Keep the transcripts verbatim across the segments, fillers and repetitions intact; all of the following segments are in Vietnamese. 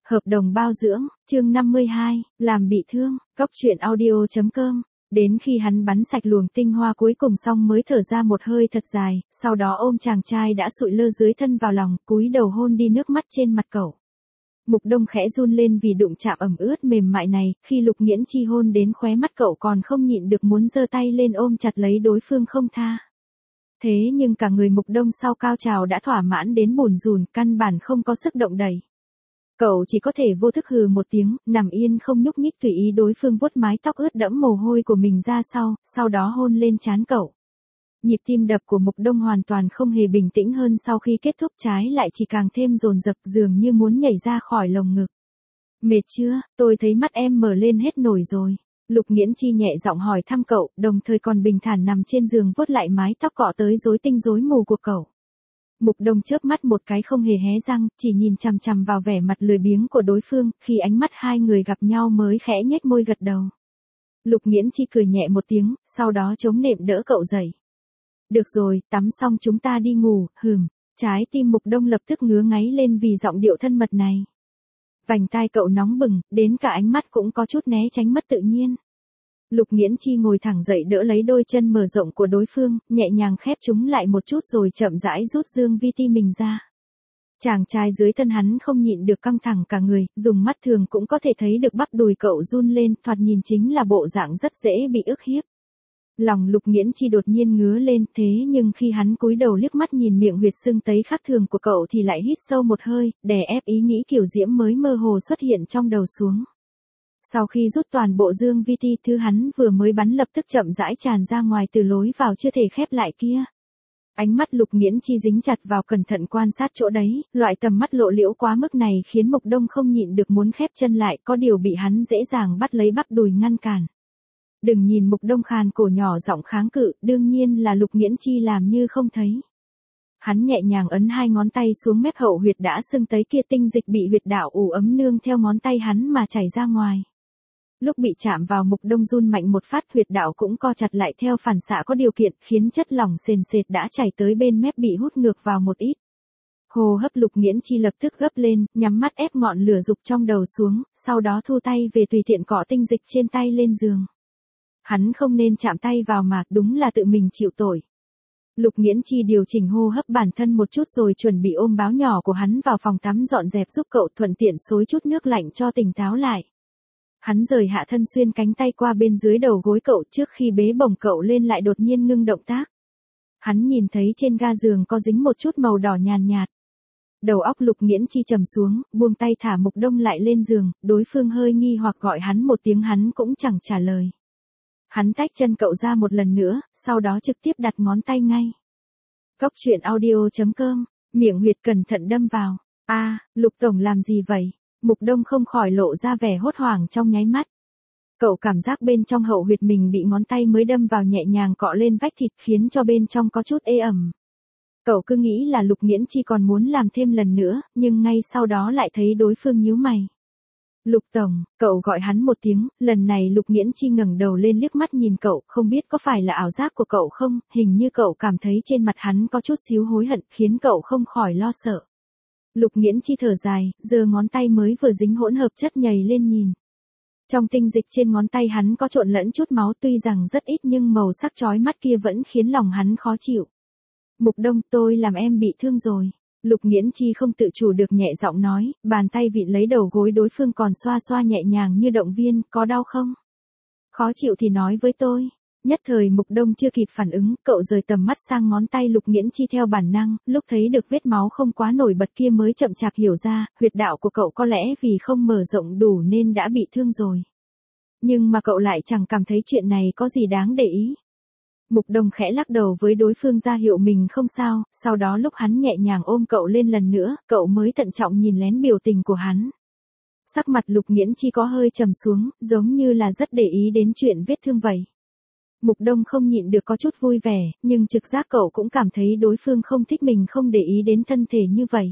Hợp đồng bao dưỡng, chương năm mươi hai, làm bị thương, cốc truyện audio.com. Đến khi hắn bắn sạch luồng tinh hoa cuối cùng xong mới thở ra một hơi thật dài, sau đó ôm chàng trai đã sụi lơ dưới thân vào lòng, cúi đầu hôn đi nước mắt trên mặt cậu. Mục Đông khẽ run lên vì đụng chạm ẩm ướt mềm mại này, khi Lục Nghiễn Chi hôn đến khóe mắt cậu còn không nhịn được muốn giơ tay lên ôm chặt lấy đối phương không tha. Thế nhưng cả người Mục Đông sau cao trào đã thỏa mãn đến bùn rùn, căn bản không có sức động đậy. Cậu chỉ có thể vô thức hừ một tiếng, nằm yên không nhúc nhích tùy ý đối phương vuốt mái tóc ướt đẫm mồ hôi của mình ra sau, sau đó hôn lên trán cậu. Nhịp tim đập của Mục Đông hoàn toàn không hề bình tĩnh hơn sau khi kết thúc, trái lại chỉ càng thêm dồn dập, dường như muốn nhảy ra khỏi lồng ngực. Mệt chưa, tôi thấy mắt em mở lên hết nổi rồi. Lục Nghiễn Chi nhẹ giọng hỏi thăm cậu, đồng thời còn bình thản nằm trên giường vuốt lại mái tóc cọ tới rối tinh rối mù của cậu. Mục Đông chớp mắt một cái không hề hé răng, chỉ nhìn chằm chằm vào vẻ mặt lười biếng của đối phương, khi ánh mắt hai người gặp nhau mới khẽ nhếch môi gật đầu. Lục Nghiễn Chi cười nhẹ một tiếng, sau đó chống nệm đỡ cậu dậy. Được rồi, tắm xong chúng ta đi ngủ, hừm. Trái tim Mục Đông lập tức ngứa ngáy lên vì giọng điệu thân mật này. Vành tai cậu nóng bừng, đến cả ánh mắt cũng có chút né tránh mất tự nhiên. Lục Nghiễn Chi ngồi thẳng dậy đỡ lấy đôi chân mở rộng của đối phương, nhẹ nhàng khép chúng lại một chút rồi chậm rãi rút dương vi ti mình ra. Chàng trai dưới thân hắn không nhịn được căng thẳng cả người, dùng mắt thường cũng có thể thấy được bắp đùi cậu run lên, thoạt nhìn chính là bộ dạng rất dễ bị ức hiếp. Lòng Lục Nghiễn Chi đột nhiên ngứa lên, thế nhưng khi hắn cúi đầu liếc mắt nhìn miệng huyệt sưng tấy khác thường của cậu thì lại hít sâu một hơi, đè ép ý nghĩ kiểu diễm mới mơ hồ xuất hiện trong đầu xuống. Sau khi rút toàn bộ dương vi ti, thứ hắn vừa mới bắn lập tức chậm rãi tràn ra ngoài từ lối vào chưa thể khép lại kia. Ánh mắt Lục Nghiễn Chi dính chặt vào, cẩn thận quan sát chỗ đấy, loại tầm mắt lộ liễu quá mức này khiến Mục Đông không nhịn được muốn khép chân lại, có điều bị hắn dễ dàng bắt lấy bắp đùi ngăn cản. Đừng nhìn Mục Đông khàn cổ nhỏ giọng kháng cự, đương nhiên là Lục Nghiễn Chi làm như không thấy. Hắn nhẹ nhàng ấn hai ngón tay xuống mép hậu huyệt đã sưng tấy kia, tinh dịch bị huyệt đạo ủ ấm nương theo ngón tay hắn mà chảy ra ngoài. Lúc bị chạm vào, Mục Đông run mạnh một phát, huyệt đạo cũng co chặt lại theo phản xạ có điều kiện, khiến chất lỏng sền sệt đã chảy tới bên mép bị hút ngược vào một ít. Hô hấp Lục Nghiễn Chi lập tức gấp lên, nhắm mắt ép ngọn lửa dục trong đầu xuống, sau đó thu tay về tùy tiện cọ tinh dịch trên tay lên giường. Hắn không nên chạm tay vào mà, đúng là tự mình chịu tội. Lục Nghiễn Chi điều chỉnh hô hấp bản thân một chút rồi chuẩn bị ôm báo nhỏ của hắn vào phòng tắm dọn dẹp giúp cậu, thuận tiện xối chút nước lạnh cho tỉnh táo lại. Hắn rời hạ thân xuyên cánh tay qua bên dưới đầu gối cậu, trước khi bế bổng cậu lên lại đột nhiên ngưng động tác. Hắn nhìn thấy trên ga giường có dính một chút màu đỏ nhàn nhạt. Đầu óc Lục Nghiễn Chi trầm xuống, buông tay thả Mục Đông lại lên giường, đối phương hơi nghi hoặc gọi hắn một tiếng hắn cũng chẳng trả lời. Hắn tách chân cậu ra một lần nữa, sau đó trực tiếp đặt ngón tay ngay. Cốc truyện audio.com, miệng huyệt cẩn thận đâm vào. A, à, Lục Tổng làm gì vậy? Mục Đông không khỏi lộ ra vẻ hốt hoảng trong nháy mắt. Cậu cảm giác bên trong hậu huyệt mình bị ngón tay mới đâm vào nhẹ nhàng cọ lên vách thịt, khiến cho bên trong có chút ê ẩm. Cậu cứ nghĩ là Lục Nghiễn Chi còn muốn làm thêm lần nữa, nhưng ngay sau đó lại thấy đối phương nhíu mày. Lục Tổng, cậu gọi hắn một tiếng, lần này Lục Nghiễn Chi ngẩng đầu lên liếc mắt nhìn cậu, không biết có phải là ảo giác của cậu không, hình như cậu cảm thấy trên mặt hắn có chút xíu hối hận, khiến cậu không khỏi lo sợ. Lục Nghiễn Chi thở dài, giơ ngón tay mới vừa dính hỗn hợp chất nhầy lên nhìn. Trong tinh dịch trên ngón tay hắn có trộn lẫn chút máu, tuy rằng rất ít nhưng màu sắc chói mắt kia vẫn khiến lòng hắn khó chịu. Mục Đông, tôi làm em bị thương rồi. Lục Nghiễn Chi không tự chủ được nhẹ giọng nói, bàn tay vịn lấy đầu gối đối phương còn xoa xoa nhẹ nhàng như động viên, có đau không? Khó chịu thì nói với tôi. Nhất thời Mục Đông chưa kịp phản ứng, cậu rời tầm mắt sang ngón tay Lục Nghiễn Chi theo bản năng, lúc thấy được vết máu không quá nổi bật kia mới chậm chạp hiểu ra, huyệt đạo của cậu có lẽ vì không mở rộng đủ nên đã bị thương rồi. Nhưng mà cậu lại chẳng cảm thấy chuyện này có gì đáng để ý. Mục Đông khẽ lắc đầu với đối phương ra hiệu mình không sao, sau đó lúc hắn nhẹ nhàng ôm cậu lên lần nữa, cậu mới thận trọng nhìn lén biểu tình của hắn. Sắc mặt Lục Nghiễn Chi có hơi trầm xuống, giống như là rất để ý đến chuyện vết thương vậy. Mục Đông không nhịn được có chút vui vẻ, nhưng trực giác cậu cũng cảm thấy đối phương không thích mình không để ý đến thân thể như vậy.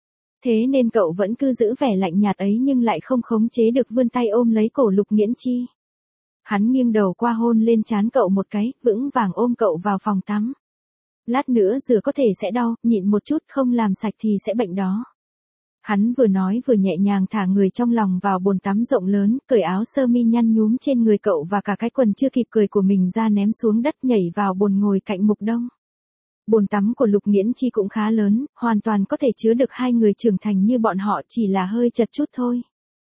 Thế nên cậu vẫn cứ giữ vẻ lạnh nhạt ấy nhưng lại không khống chế được vươn tay ôm lấy cổ Lục Nghiễn Chi. Hắn nghiêng đầu qua hôn lên trán cậu một cái, vững vàng ôm cậu vào phòng tắm. Lát nữa rửa có thể sẽ đau, nhịn một chút, không làm sạch thì sẽ bệnh đó. Hắn vừa nói vừa nhẹ nhàng thả người trong lòng vào bồn tắm rộng lớn, cởi áo sơ mi nhăn nhúm trên người cậu và cả cái quần chưa kịp cởi của mình ra ném xuống đất, nhảy vào bồn ngồi cạnh Mục Đông. Bồn tắm của Lục Nghiễn Chi cũng khá lớn, hoàn toàn có thể chứa được hai người trưởng thành như bọn họ, chỉ là hơi chật chút thôi.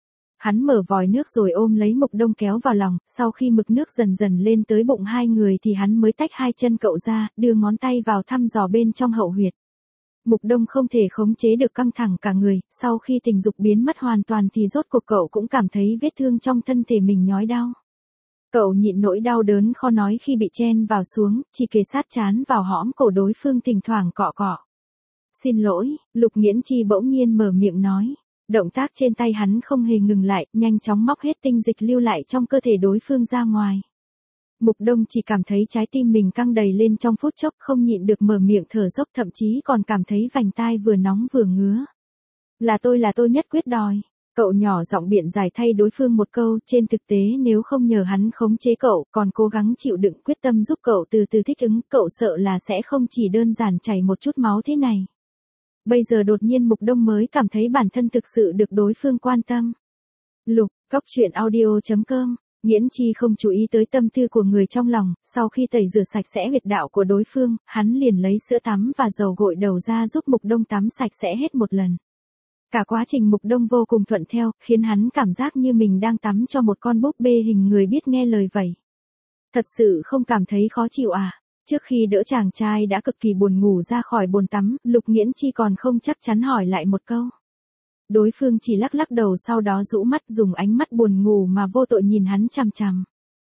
Hắn mở vòi nước rồi ôm lấy Mục Đông kéo vào lòng, sau khi mực nước dần dần lên tới bụng hai người thì hắn mới tách hai chân cậu ra, đưa ngón tay vào thăm dò bên trong hậu huyệt. Mục Đông không thể khống chế được căng thẳng cả người, sau khi tình dục biến mất hoàn toàn thì rốt cuộc cậu cũng cảm thấy vết thương trong thân thể mình nhói đau. Cậu nhịn nỗi đau đớn khó nói khi bị chen vào xuống, chỉ kề sát trán vào hõm cổ đối phương thỉnh thoảng cọ cọ. Xin lỗi, Lục Nghiễn Chi bỗng nhiên mở miệng nói. Động tác trên tay hắn không hề ngừng lại, nhanh chóng móc hết tinh dịch lưu lại trong cơ thể đối phương ra ngoài. Mục Đông chỉ cảm thấy trái tim mình căng đầy lên trong phút chốc, không nhịn được mở miệng thở dốc, thậm chí còn cảm thấy vành tai vừa nóng vừa ngứa. Là tôi là tôi nhất quyết đòi. Cậu nhỏ giọng biện giải thay đối phương một câu, trên thực tế nếu không nhờ hắn khống chế cậu, còn cố gắng chịu đựng quyết tâm giúp cậu từ từ thích ứng, cậu sợ là sẽ không chỉ đơn giản chảy một chút máu thế này. Bây giờ đột nhiên Mục Đông mới cảm thấy bản thân thực sự được đối phương quan tâm. Lục, Cóc Truyện Audio chấm com. Nghiễn Chi không chú ý tới tâm tư của người trong lòng, sau khi tẩy rửa sạch sẽ huyệt đạo của đối phương, hắn liền lấy sữa tắm và dầu gội đầu ra giúp Mục Đông tắm sạch sẽ hết một lần. Cả quá trình Mục Đông vô cùng thuận theo, khiến hắn cảm giác như mình đang tắm cho một con búp bê hình người biết nghe lời vậy. Thật sự không cảm thấy khó chịu à? Trước khi đỡ chàng trai đã cực kỳ buồn ngủ ra khỏi bồn tắm, Lục Nghiễn Chi còn không chắc chắn hỏi lại một câu. Đối phương chỉ lắc lắc đầu, sau đó rũ mắt dùng ánh mắt buồn ngủ mà vô tội nhìn hắn chằm chằm.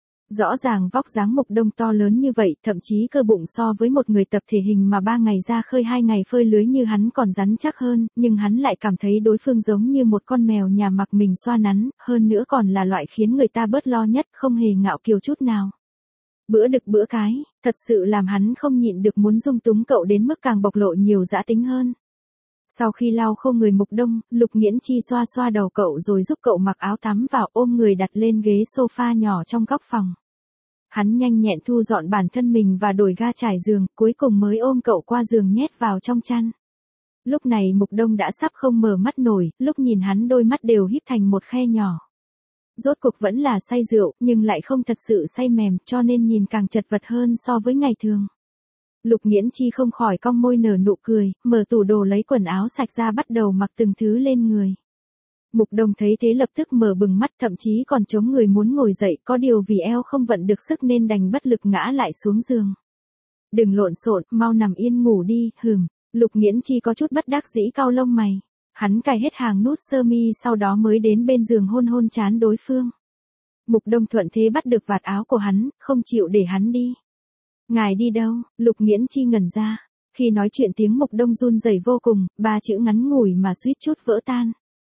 Rõ ràng vóc dáng Mục Đông to lớn như vậy, thậm chí cơ bụng so với một người tập thể hình mà ba ngày ra khơi hai ngày phơi lưới như hắn còn rắn chắc hơn, nhưng hắn lại cảm thấy đối phương giống như một con mèo nhà mặc mình xoa nắn, hơn nữa còn là loại khiến người ta bớt lo nhất, không hề ngạo kiều chút nào. Bữa đực bữa cái, thật sự làm hắn không nhịn được muốn dung túng cậu đến mức càng bộc lộ nhiều dã tính hơn. Sau khi lau khô người Mục Đông, Lục Nghiễn Chi xoa xoa đầu cậu rồi giúp cậu mặc áo tắm vào, ôm người đặt lên ghế sofa nhỏ trong góc phòng. Hắn nhanh nhẹn thu dọn bản thân mình và đổi ga trải giường, cuối cùng mới ôm cậu qua giường nhét vào trong chăn. Lúc này Mục Đông đã sắp không mở mắt nổi, lúc nhìn hắn đôi mắt đều híp thành một khe nhỏ. Rốt cuộc vẫn là say rượu, nhưng lại không thật sự say mềm, cho nên nhìn càng chật vật hơn so với ngày thường. Lục Nghiễn Chi không khỏi cong môi nở nụ cười, mở tủ đồ lấy quần áo sạch ra bắt đầu mặc từng thứ lên người. Mục Đông thấy thế lập tức mở bừng mắt, thậm chí còn chống người muốn ngồi dậy, có điều vì eo không vận được sức nên đành bất lực ngã lại xuống giường. Đừng lộn xộn, mau nằm yên ngủ đi, hừm. Lục Nghiễn Chi có chút bất đắc dĩ cau lông mày. Hắn cài hết hàng nút sơ mi sau đó mới đến bên giường hôn hôn trán đối phương. Mục Đông thuận thế bắt được vạt áo của hắn, không chịu để hắn đi. Ngài đi đâu? Lục Nghiễn Chi ngẩn ra. Khi nói chuyện tiếng Mục Đông run rẩy vô cùng, ba chữ ngắn ngủi mà suýt chút vỡ tan.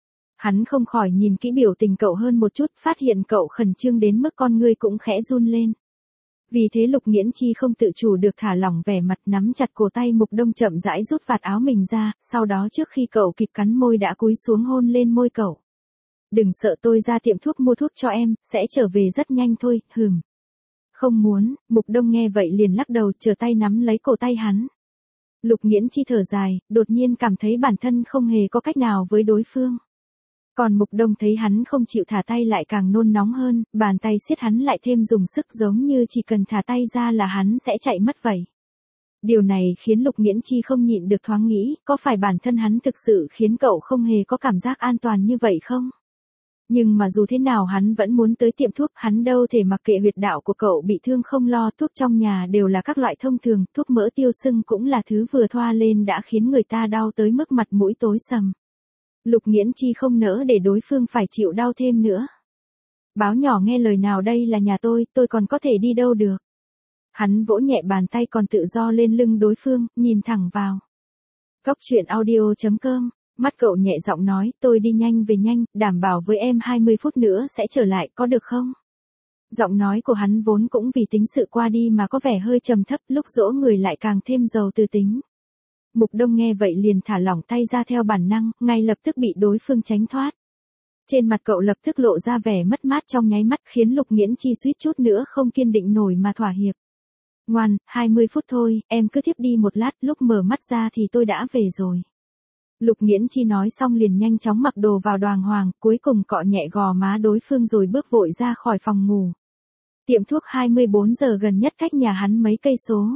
Hắn không khỏi nhìn kỹ biểu tình cậu hơn một chút, phát hiện cậu khẩn trương đến mức con ngươi cũng khẽ run lên. Vì thế Lục Nghiễn Chi không tự chủ được thả lỏng vẻ mặt, nắm chặt cổ tay Mục Đông chậm rãi rút vạt áo mình ra, sau đó trước khi cậu kịp cắn môi đã cúi xuống hôn lên môi cậu. Đừng sợ, tôi ra tiệm thuốc mua thuốc cho em, sẽ trở về rất nhanh thôi, hừm. Không muốn. Mục Đông nghe vậy liền lắc đầu, trở tay nắm lấy cổ tay hắn. Lục Nghiễn Chi thở dài, đột nhiên cảm thấy bản thân không hề có cách nào với đối phương. Còn Mục Đông thấy hắn không chịu thả tay lại càng nôn nóng hơn, bàn tay siết hắn lại thêm dùng sức, giống như chỉ cần thả tay ra là hắn sẽ chạy mất vậy. Điều này khiến Lục Nghiễn Chi không nhịn được thoáng nghĩ, có phải bản thân hắn thực sự khiến cậu không hề có cảm giác an toàn như vậy không? Nhưng mà dù thế nào hắn vẫn muốn tới tiệm thuốc, hắn đâu thể mặc kệ huyệt đạo của cậu bị thương không lo, thuốc trong nhà đều là các loại thông thường, thuốc mỡ tiêu sưng cũng là thứ vừa thoa lên đã khiến người ta đau tới mức mặt mũi tối sầm. Lục Nghiễn Chi không nỡ để đối phương phải chịu đau thêm nữa. Báo nhỏ nghe lời nào, đây là nhà tôi, tôi còn có thể đi đâu được. Hắn vỗ nhẹ bàn tay còn tự do lên lưng đối phương, nhìn thẳng vào. Cóc Truyện Audio chấm com. Mắt cậu nhẹ giọng nói, tôi đi nhanh về nhanh, đảm bảo với em hai mươi phút nữa sẽ trở lại, có được không? Giọng nói của hắn vốn cũng vì tính sự qua đi mà có vẻ hơi trầm thấp, lúc dỗ người lại càng thêm giàu tư tính. Mục Đông nghe vậy liền thả lỏng tay ra theo bản năng, ngay lập tức bị đối phương tránh thoát. Trên mặt cậu lập tức lộ ra vẻ mất mát trong nháy mắt, khiến Lục Nghiễn Chi suýt chút nữa không kiên định nổi mà thỏa hiệp. Ngoan, hai mươi phút thôi, em cứ tiếp đi một lát, lúc mở mắt ra thì tôi đã về rồi. Lục Nghiễn Chi nói xong liền nhanh chóng mặc đồ vào đoàng hoàng, cuối cùng cọ nhẹ gò má đối phương rồi bước vội ra khỏi phòng ngủ. Tiệm thuốc hai mươi bốn giờ gần nhất cách nhà hắn mấy cây số.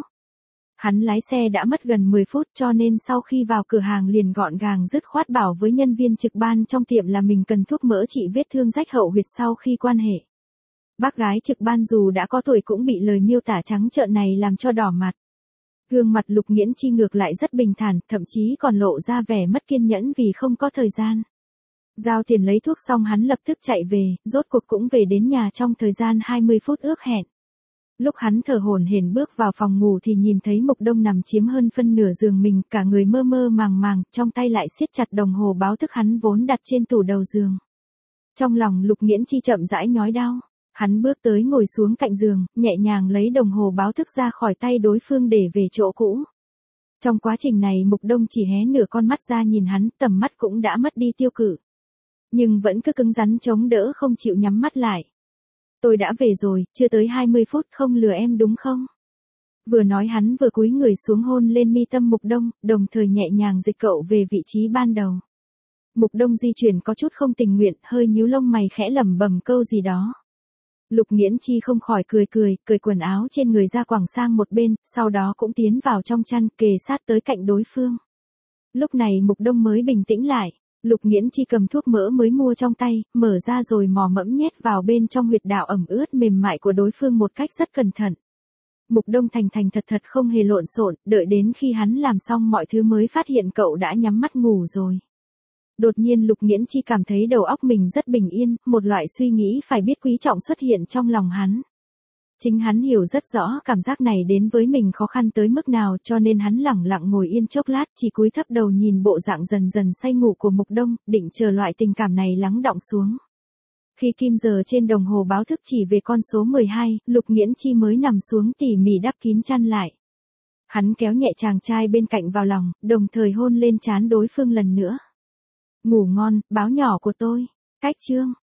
Hắn lái xe đã mất gần mười phút cho nên sau khi vào cửa hàng liền gọn gàng dứt khoát bảo với nhân viên trực ban trong tiệm là mình cần thuốc mỡ trị vết thương rách hậu huyệt sau khi quan hệ. Bác gái trực ban dù đã có tuổi cũng bị lời miêu tả trắng trợn này làm cho đỏ mặt. Gương mặt Lục Nghiễn Chi ngược lại rất bình thản, thậm chí còn lộ ra vẻ mất kiên nhẫn vì không có thời gian. Giao tiền lấy thuốc xong hắn lập tức chạy về, rốt cuộc cũng về đến nhà trong thời gian hai mươi phút ước hẹn. Lúc hắn thở hổn hển bước vào phòng ngủ thì nhìn thấy Mục Đông nằm chiếm hơn phân nửa giường mình, cả người mơ mơ màng màng, trong tay lại siết chặt đồng hồ báo thức hắn vốn đặt trên tủ đầu giường. Trong lòng Lục Nghiễn Chi chậm rãi nhói đau. Hắn bước tới ngồi xuống cạnh giường, nhẹ nhàng lấy đồng hồ báo thức ra khỏi tay đối phương để về chỗ cũ. Trong quá trình này Mục Đông chỉ hé nửa con mắt ra nhìn hắn, tầm mắt cũng đã mất đi tiêu cự. Nhưng vẫn cứ cứng rắn chống đỡ không chịu nhắm mắt lại. Tôi đã về rồi, chưa tới hai mươi phút, không lừa em đúng không? Vừa nói hắn vừa cúi người xuống hôn lên mi tâm Mục Đông, đồng thời nhẹ nhàng dịch cậu về vị trí ban đầu. Mục Đông di chuyển có chút không tình nguyện, hơi nhíu lông mày khẽ lẩm bẩm câu gì đó. Lục Nghiễn Chi không khỏi cười cười, cởi quần áo trên người ra quẳng sang một bên, sau đó cũng tiến vào trong chăn, kề sát tới cạnh đối phương. Lúc này Mục Đông mới bình tĩnh lại. Lục Nghiễn Chi cầm thuốc mỡ mới mua trong tay, mở ra rồi mò mẫm nhét vào bên trong huyệt đạo ẩm ướt mềm mại của đối phương một cách rất cẩn thận. Mục Đông thành thành thật thật không hề lộn xộn, đợi đến khi hắn làm xong mọi thứ mới phát hiện cậu đã nhắm mắt ngủ rồi. Đột nhiên Lục Nghiễn Chi cảm thấy đầu óc mình rất bình yên, một loại suy nghĩ phải biết quý trọng xuất hiện trong lòng hắn. Chính hắn hiểu rất rõ cảm giác này đến với mình khó khăn tới mức nào cho nên hắn lẳng lặng ngồi yên chốc lát chỉ cúi thấp đầu nhìn bộ dạng dần dần say ngủ của Mục Đông, định chờ loại tình cảm này lắng đọng xuống. Khi kim giờ trên đồng hồ báo thức chỉ về con số mười hai, Lục Nghiễn Chi mới nằm xuống tỉ mỉ đắp kín chăn lại. Hắn kéo nhẹ chàng trai bên cạnh vào lòng, đồng thời hôn lên trán đối phương lần nữa. Ngủ ngon, báo nhỏ của tôi. Cách chương